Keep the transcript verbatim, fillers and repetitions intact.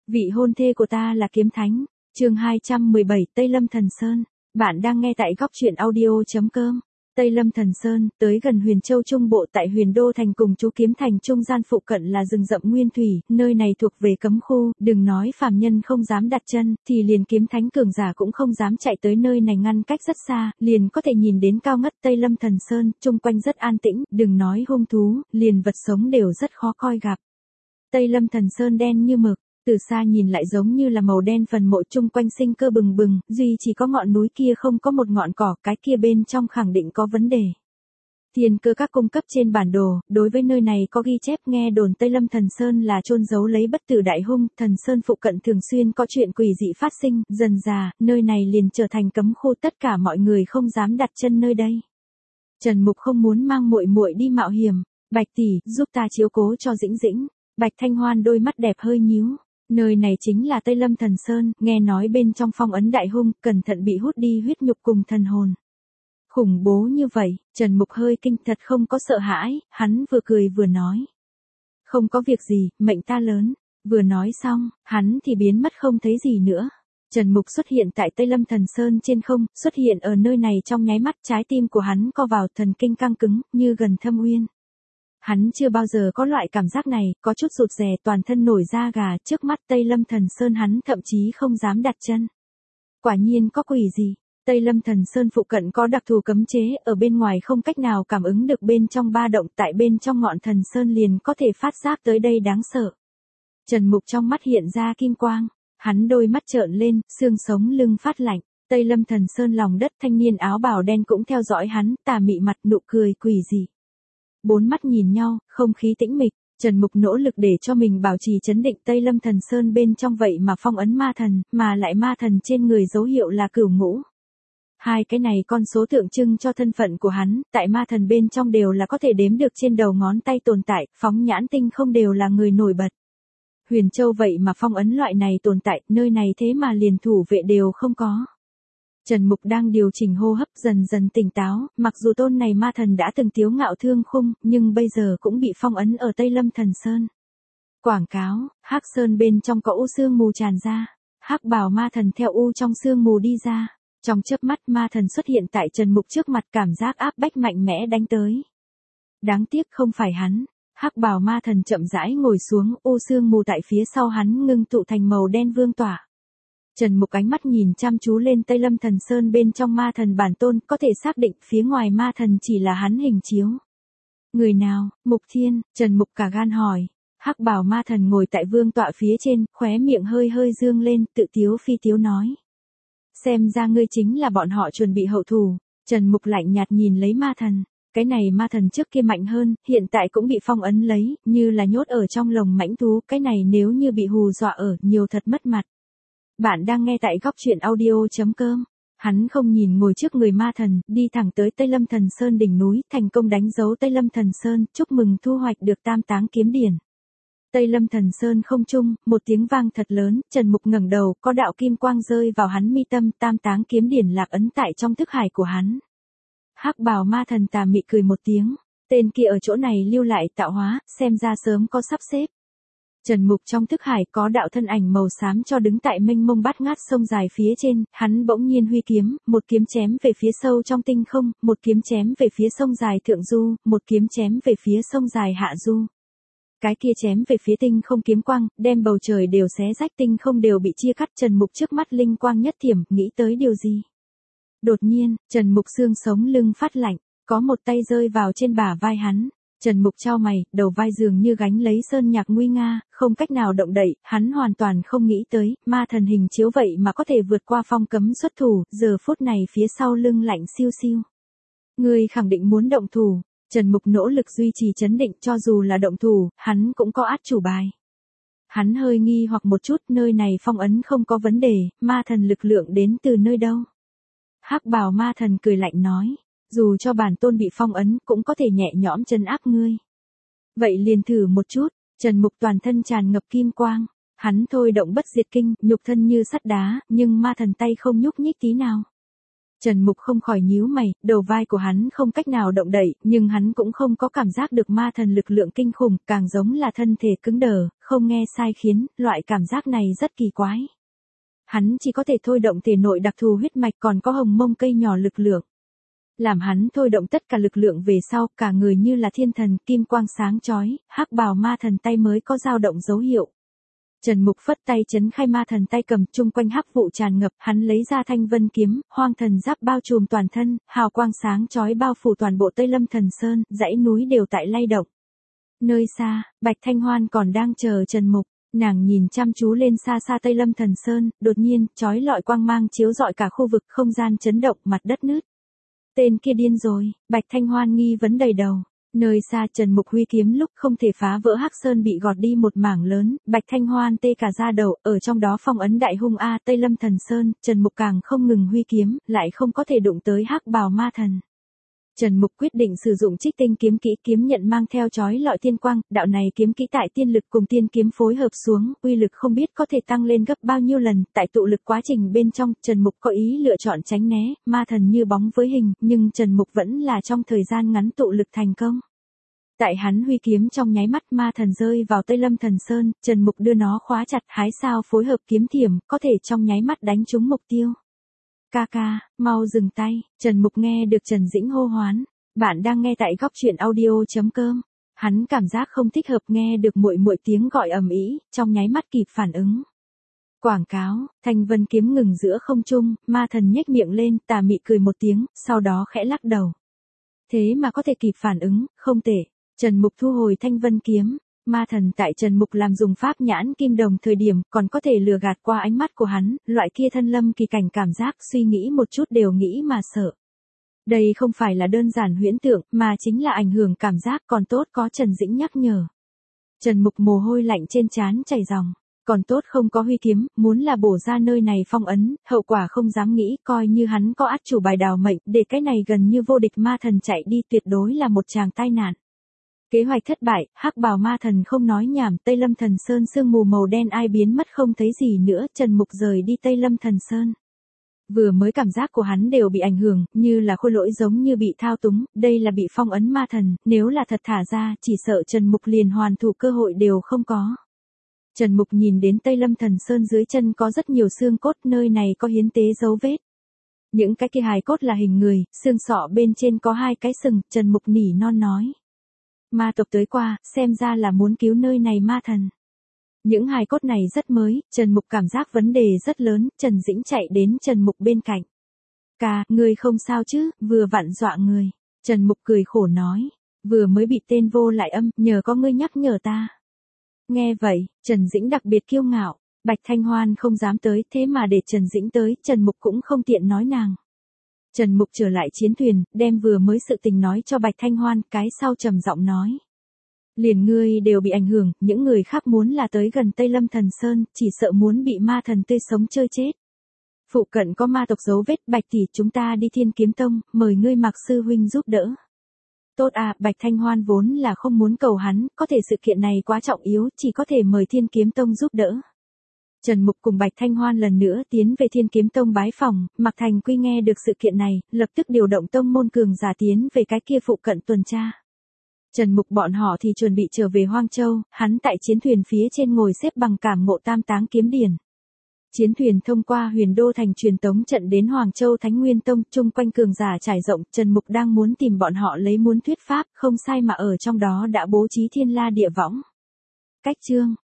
Vị hôn thê của ta là kiếm thánh. Chương hai trăm mười bảy Tây Lâm Thần Sơn. Bạn đang nghe tại góc truyện audio.com. Tây Lâm Thần Sơn, tới gần Huyền Châu Trung Bộ tại Huyền Đô Thành cùng Chú Kiếm Thành trung gian phụ cận là rừng rậm nguyên thủy, nơi này thuộc về cấm khu, đừng nói phàm nhân không dám đặt chân, thì liền kiếm thánh cường giả cũng không dám chạy tới nơi này, ngăn cách rất xa, liền có thể nhìn đến cao ngất Tây Lâm Thần Sơn, chung quanh rất an tĩnh, đừng nói hung thú, liền vật sống đều rất khó coi gặp. Tây Lâm Thần Sơn đen như mực. Từ xa nhìn lại giống như là màu đen phần mộ, chung quanh sinh cơ bừng bừng, duy chỉ có ngọn núi kia không có một ngọn cỏ, cái kia bên trong khẳng định có vấn đề. Thiên cơ các cung cấp trên bản đồ, đối với nơi này có ghi chép, nghe đồn Tây Lâm Thần Sơn là chôn giấu lấy bất tử đại hung, Thần Sơn phụ cận thường xuyên có chuyện quỷ dị phát sinh, dần dà, nơi này liền trở thành cấm khu, tất cả mọi người không dám đặt chân nơi đây. Trần Mục không muốn mang muội muội đi mạo hiểm, Bạch tỷ, giúp ta chiếu cố cho Dĩnh Dĩnh. Bạch Thanh Hoan đôi mắt đẹp hơi nhíu. Nơi này chính là Tây Lâm Thần Sơn, nghe nói bên trong phong ấn đại hung, cẩn thận bị hút đi huyết nhục cùng thần hồn. Khủng bố như vậy, Trần Mục hơi kinh, thật không có sợ hãi, hắn vừa cười vừa nói. Không có việc gì, mệnh ta lớn. Vừa nói xong, hắn thì biến mất không thấy gì nữa. Trần Mục xuất hiện tại Tây Lâm Thần Sơn trên không, xuất hiện ở nơi này trong nháy mắt, trái tim của hắn co vào, thần kinh căng cứng, như gần thâm uyên. Hắn chưa bao giờ có loại cảm giác này, có chút rụt rè, toàn thân nổi da gà, trước mắt Tây Lâm Thần Sơn hắn thậm chí không dám đặt chân. Quả nhiên có quỷ gì? Tây Lâm Thần Sơn phụ cận có đặc thù cấm chế, ở bên ngoài không cách nào cảm ứng được bên trong ba động, tại bên trong ngọn thần sơn liền có thể phát giác tới đây đáng sợ. Trần Mục trong mắt hiện ra kim quang, hắn đôi mắt trợn lên, xương sống lưng phát lạnh. Tây Lâm Thần Sơn lòng đất, thanh niên áo bào đen cũng theo dõi hắn, tà mị mặt, nụ cười quỷ dị. Bốn mắt nhìn nhau, không khí tĩnh mịch, Trần Mục nỗ lực để cho mình bảo trì chấn định. Tây Lâm Thần Sơn bên trong vậy mà phong ấn ma thần, mà lại ma thần trên người dấu hiệu là cửu ngũ. Hai cái này con số tượng trưng cho thân phận của hắn, tại ma thần bên trong đều là có thể đếm được trên đầu ngón tay tồn tại, phóng nhãn tinh không đều là người nổi bật. Huyền Châu vậy mà phong ấn loại này tồn tại, nơi này thế mà liền thủ vệ đều không có. Trần Mục đang điều chỉnh hô hấp, dần dần tỉnh táo, mặc dù tôn này ma thần đã từng tiếu ngạo thương khung, nhưng bây giờ cũng bị phong ấn ở Tây Lâm Thần Sơn. Quảng cáo, Hắc Sơn bên trong có u sương mù tràn ra, Hắc bào ma thần theo u trong sương mù đi ra, trong chớp mắt ma thần xuất hiện tại Trần Mục trước mặt, cảm giác áp bách mạnh mẽ đánh tới. Đáng tiếc không phải hắn. Hắc bào ma thần chậm rãi ngồi xuống, u sương mù tại phía sau hắn ngưng tụ thành màu đen vương tỏa. Trần Mục ánh mắt nhìn chăm chú lên Tây Lâm Thần Sơn bên trong ma thần bản tôn, có thể xác định phía ngoài ma thần chỉ là hắn hình chiếu. Người nào? Mục Thiên, Trần Mục cả gan hỏi. Hắc bào ma thần ngồi tại vương tọa phía trên, khóe miệng hơi hơi dương lên, tự tiếu phi tiếu nói. Xem ra ngươi chính là bọn họ chuẩn bị hậu thủ. Trần Mục lạnh nhạt nhìn lấy ma thần. Cái này ma thần trước kia mạnh hơn, hiện tại cũng bị phong ấn lấy, như là nhốt ở trong lồng mãnh thú, cái này nếu như bị hù dọa ở, nhiều thật mất mặt. Bạn đang nghe tại góc truyện audio.com. Hắn không nhìn ngồi trước người ma thần, đi thẳng tới Tây Lâm Thần Sơn đỉnh núi, thành công đánh dấu Tây Lâm Thần Sơn, chúc mừng thu hoạch được tam táng kiếm điển. Tây Lâm Thần Sơn không trung, một tiếng vang thật lớn, Trần Mục ngẩng đầu, có đạo kim quang rơi vào hắn mi tâm, tam táng kiếm điển lạc ấn tại trong thức hải của hắn. Hắc bào ma thần tà mị cười một tiếng, tên kia ở chỗ này lưu lại tạo hóa, xem ra sớm có sắp xếp. Trần Mục trong thức hải có đạo thân ảnh màu xám cho đứng tại mênh mông bát ngát sông dài phía trên, hắn bỗng nhiên huy kiếm, một kiếm chém về phía sâu trong tinh không, một kiếm chém về phía sông dài thượng du, một kiếm chém về phía sông dài hạ du. Cái kia chém về phía tinh không kiếm quang, đem bầu trời đều xé rách, tinh không đều bị chia cắt. Trần Mục trước mắt linh quang nhất thiểm, nghĩ tới điều gì? Đột nhiên, Trần Mục xương sống lưng phát lạnh, có một tay rơi vào trên bả vai hắn. Trần Mục chau mày, đầu vai dường như gánh lấy sơn nhạc nguy nga, không cách nào động đậy, hắn hoàn toàn không nghĩ tới, ma thần hình chiếu vậy mà có thể vượt qua phong cấm xuất thủ, giờ phút này phía sau lưng lạnh siêu siêu. Ngươi khẳng định muốn động thủ. Trần Mục nỗ lực duy trì chấn định, cho dù là động thủ, hắn cũng có át chủ bài. Hắn hơi nghi hoặc một chút, nơi này phong ấn không có vấn đề, ma thần lực lượng đến từ nơi đâu? Hắc bào ma thần cười lạnh nói. Dù cho bản tôn bị phong ấn, cũng có thể nhẹ nhõm trấn áp ngươi. Vậy liền thử một chút. Trần Mục toàn thân tràn ngập kim quang. Hắn thôi động bất diệt kinh, nhục thân như sắt đá, nhưng ma thần tay không nhúc nhích tí nào. Trần Mục không khỏi nhíu mày, đầu vai của hắn không cách nào động đậy, nhưng hắn cũng không có cảm giác được ma thần lực lượng kinh khủng, càng giống là thân thể cứng đờ, không nghe sai khiến, loại cảm giác này rất kỳ quái. Hắn chỉ có thể thôi động thể nội đặc thù huyết mạch còn có hồng mông cây nhỏ lực lượng. Làm hắn thôi động tất cả lực lượng về sau, cả người như là thiên thần, kim quang sáng chói, hắc bào ma thần tay mới có dao động dấu hiệu. Trần Mục phất tay chấn khai ma thần tay cầm, chung quanh hắc vụ tràn ngập, hắn lấy ra thanh vân kiếm, hoang thần giáp bao trùm toàn thân, hào quang sáng chói bao phủ toàn bộ Tây Lâm Thần Sơn, dãy núi đều tại lay động. Nơi xa, Bạch Thanh Hoan còn đang chờ Trần Mục, nàng nhìn chăm chú lên xa xa Tây Lâm Thần Sơn, đột nhiên, chói lọi quang mang chiếu rọi cả khu vực, không gian chấn động, mặt đất nứt. Tên kia điên rồi, Bạch Thanh Hoan nghi vấn đầy đầu. Nơi xa Trần Mục huy kiếm lúc không thể phá vỡ hắc sơn bị gọt đi một mảng lớn, Bạch Thanh Hoan tê cả da đầu, ở trong đó phong ấn đại hung A Tây Lâm Thần Sơn, Trần Mục càng không ngừng huy kiếm, lại không có thể đụng tới hắc bào ma thần. Trần Mục quyết định sử dụng trích tinh kiếm kỹ, kiếm nhận mang theo chói lọi tiên quang, đạo này kiếm kỹ tại tiên lực cùng tiên kiếm phối hợp xuống, uy lực không biết có thể tăng lên gấp bao nhiêu lần, tại tụ lực quá trình bên trong, Trần Mục có ý lựa chọn tránh né, ma thần như bóng với hình, nhưng Trần Mục vẫn là trong thời gian ngắn tụ lực thành công. Tại hắn huy kiếm trong nháy mắt ma thần rơi vào Tây Lâm Thần Sơn, Trần Mục đưa nó khóa chặt, hái sao phối hợp kiếm thiểm, có thể trong nháy mắt đánh trúng mục tiêu. Ca ca, mau dừng tay, Trần Mục nghe được Trần Dĩnh hô hoán. Bạn đang nghe tại góc truyện audio chấm com. Hắn cảm giác không thích hợp, nghe được muội muội tiếng gọi ầm ĩ, trong nháy mắt kịp phản ứng. Quảng cáo, thanh vân kiếm ngừng giữa không trung, ma thần nhếch miệng lên, tà mị cười một tiếng, sau đó khẽ lắc đầu. Thế mà có thể kịp phản ứng, không tệ. Trần Mục thu hồi thanh vân kiếm. Ma thần tại Trần Mục làm dùng pháp nhãn kim đồng thời điểm, còn có thể lừa gạt qua ánh mắt của hắn, loại kia thân lâm kỳ cảnh cảm giác, suy nghĩ một chút đều nghĩ mà sợ. Đây không phải là đơn giản huyễn tượng, mà chính là ảnh hưởng cảm giác, còn tốt có Trần Dĩnh nhắc nhở. Trần Mục mồ hôi lạnh trên trán chảy ròng, còn tốt không có huy kiếm, muốn là bổ ra nơi này phong ấn, hậu quả không dám nghĩ, coi như hắn có át chủ bài đào mệnh, để cái này gần như vô địch ma thần chạy đi tuyệt đối là một tràng tai nạn. Kế hoạch thất bại, hắc bào ma thần không nói nhảm, Tây Lâm Thần Sơn sương mù màu đen ai biến mất không thấy gì nữa, Trần Mục rời đi Tây Lâm Thần Sơn. Vừa mới cảm giác của hắn đều bị ảnh hưởng, như là khôi lỗi giống như bị thao túng, đây là bị phong ấn ma thần, nếu là thật thả ra, chỉ sợ Trần Mục liền hoàn thủ cơ hội đều không có. Trần Mục nhìn đến Tây Lâm Thần Sơn dưới chân có rất nhiều xương cốt, nơi này có hiến tế dấu vết. Những cái kia hài cốt là hình người, xương sọ bên trên có hai cái sừng, Trần Mục nỉ non nói. Ma tộc tới qua, xem ra là muốn cứu nơi này ma thần. Những hài cốt này rất mới, Trần Mục cảm giác vấn đề rất lớn, Trần Dĩnh chạy đến Trần Mục bên cạnh. Ca, người không sao chứ, vừa vặn dọa người. Trần Mục cười khổ nói, vừa mới bị tên vô lại âm, nhờ có ngươi nhắc nhở ta. Nghe vậy, Trần Dĩnh đặc biệt kiêu ngạo, Bạch Thanh Hoan không dám tới, thế mà để Trần Dĩnh tới, Trần Mục cũng không tiện nói nàng. Trần Mục trở lại chiến thuyền, đem vừa mới sự tình nói cho Bạch Thanh Hoan, cái sau trầm giọng nói. Liền ngươi đều bị ảnh hưởng, những người khác muốn là tới gần Tây Lâm Thần Sơn, chỉ sợ muốn bị ma thần tươi sống chơi chết. Phụ cận có ma tộc dấu vết, Bạch tỷ chúng ta đi Thiên Kiếm Tông, mời ngươi Mạc sư huynh giúp đỡ. Tốt à, Bạch Thanh Hoan vốn là không muốn cầu hắn, có thể sự kiện này quá trọng yếu, chỉ có thể mời Thiên Kiếm Tông giúp đỡ. Trần Mục cùng Bạch Thanh Hoan lần nữa tiến về Thiên Kiếm Tông bái phòng, Mạc Thành Quy nghe được sự kiện này, lập tức điều động tông môn cường giả tiến về cái kia phụ cận tuần tra. Trần Mục bọn họ thì chuẩn bị trở về Hoang Châu, hắn tại chiến thuyền phía trên ngồi xếp bằng cảm ngộ tam táng kiếm điển. Chiến thuyền thông qua Huyền Đô thành truyền tống trận đến Hoàng Châu Thánh Nguyên Tông, chung quanh cường giả trải rộng, Trần Mục đang muốn tìm bọn họ lấy muốn thuyết pháp, không sai mà ở trong đó đã bố trí thiên la địa võng. Cách chương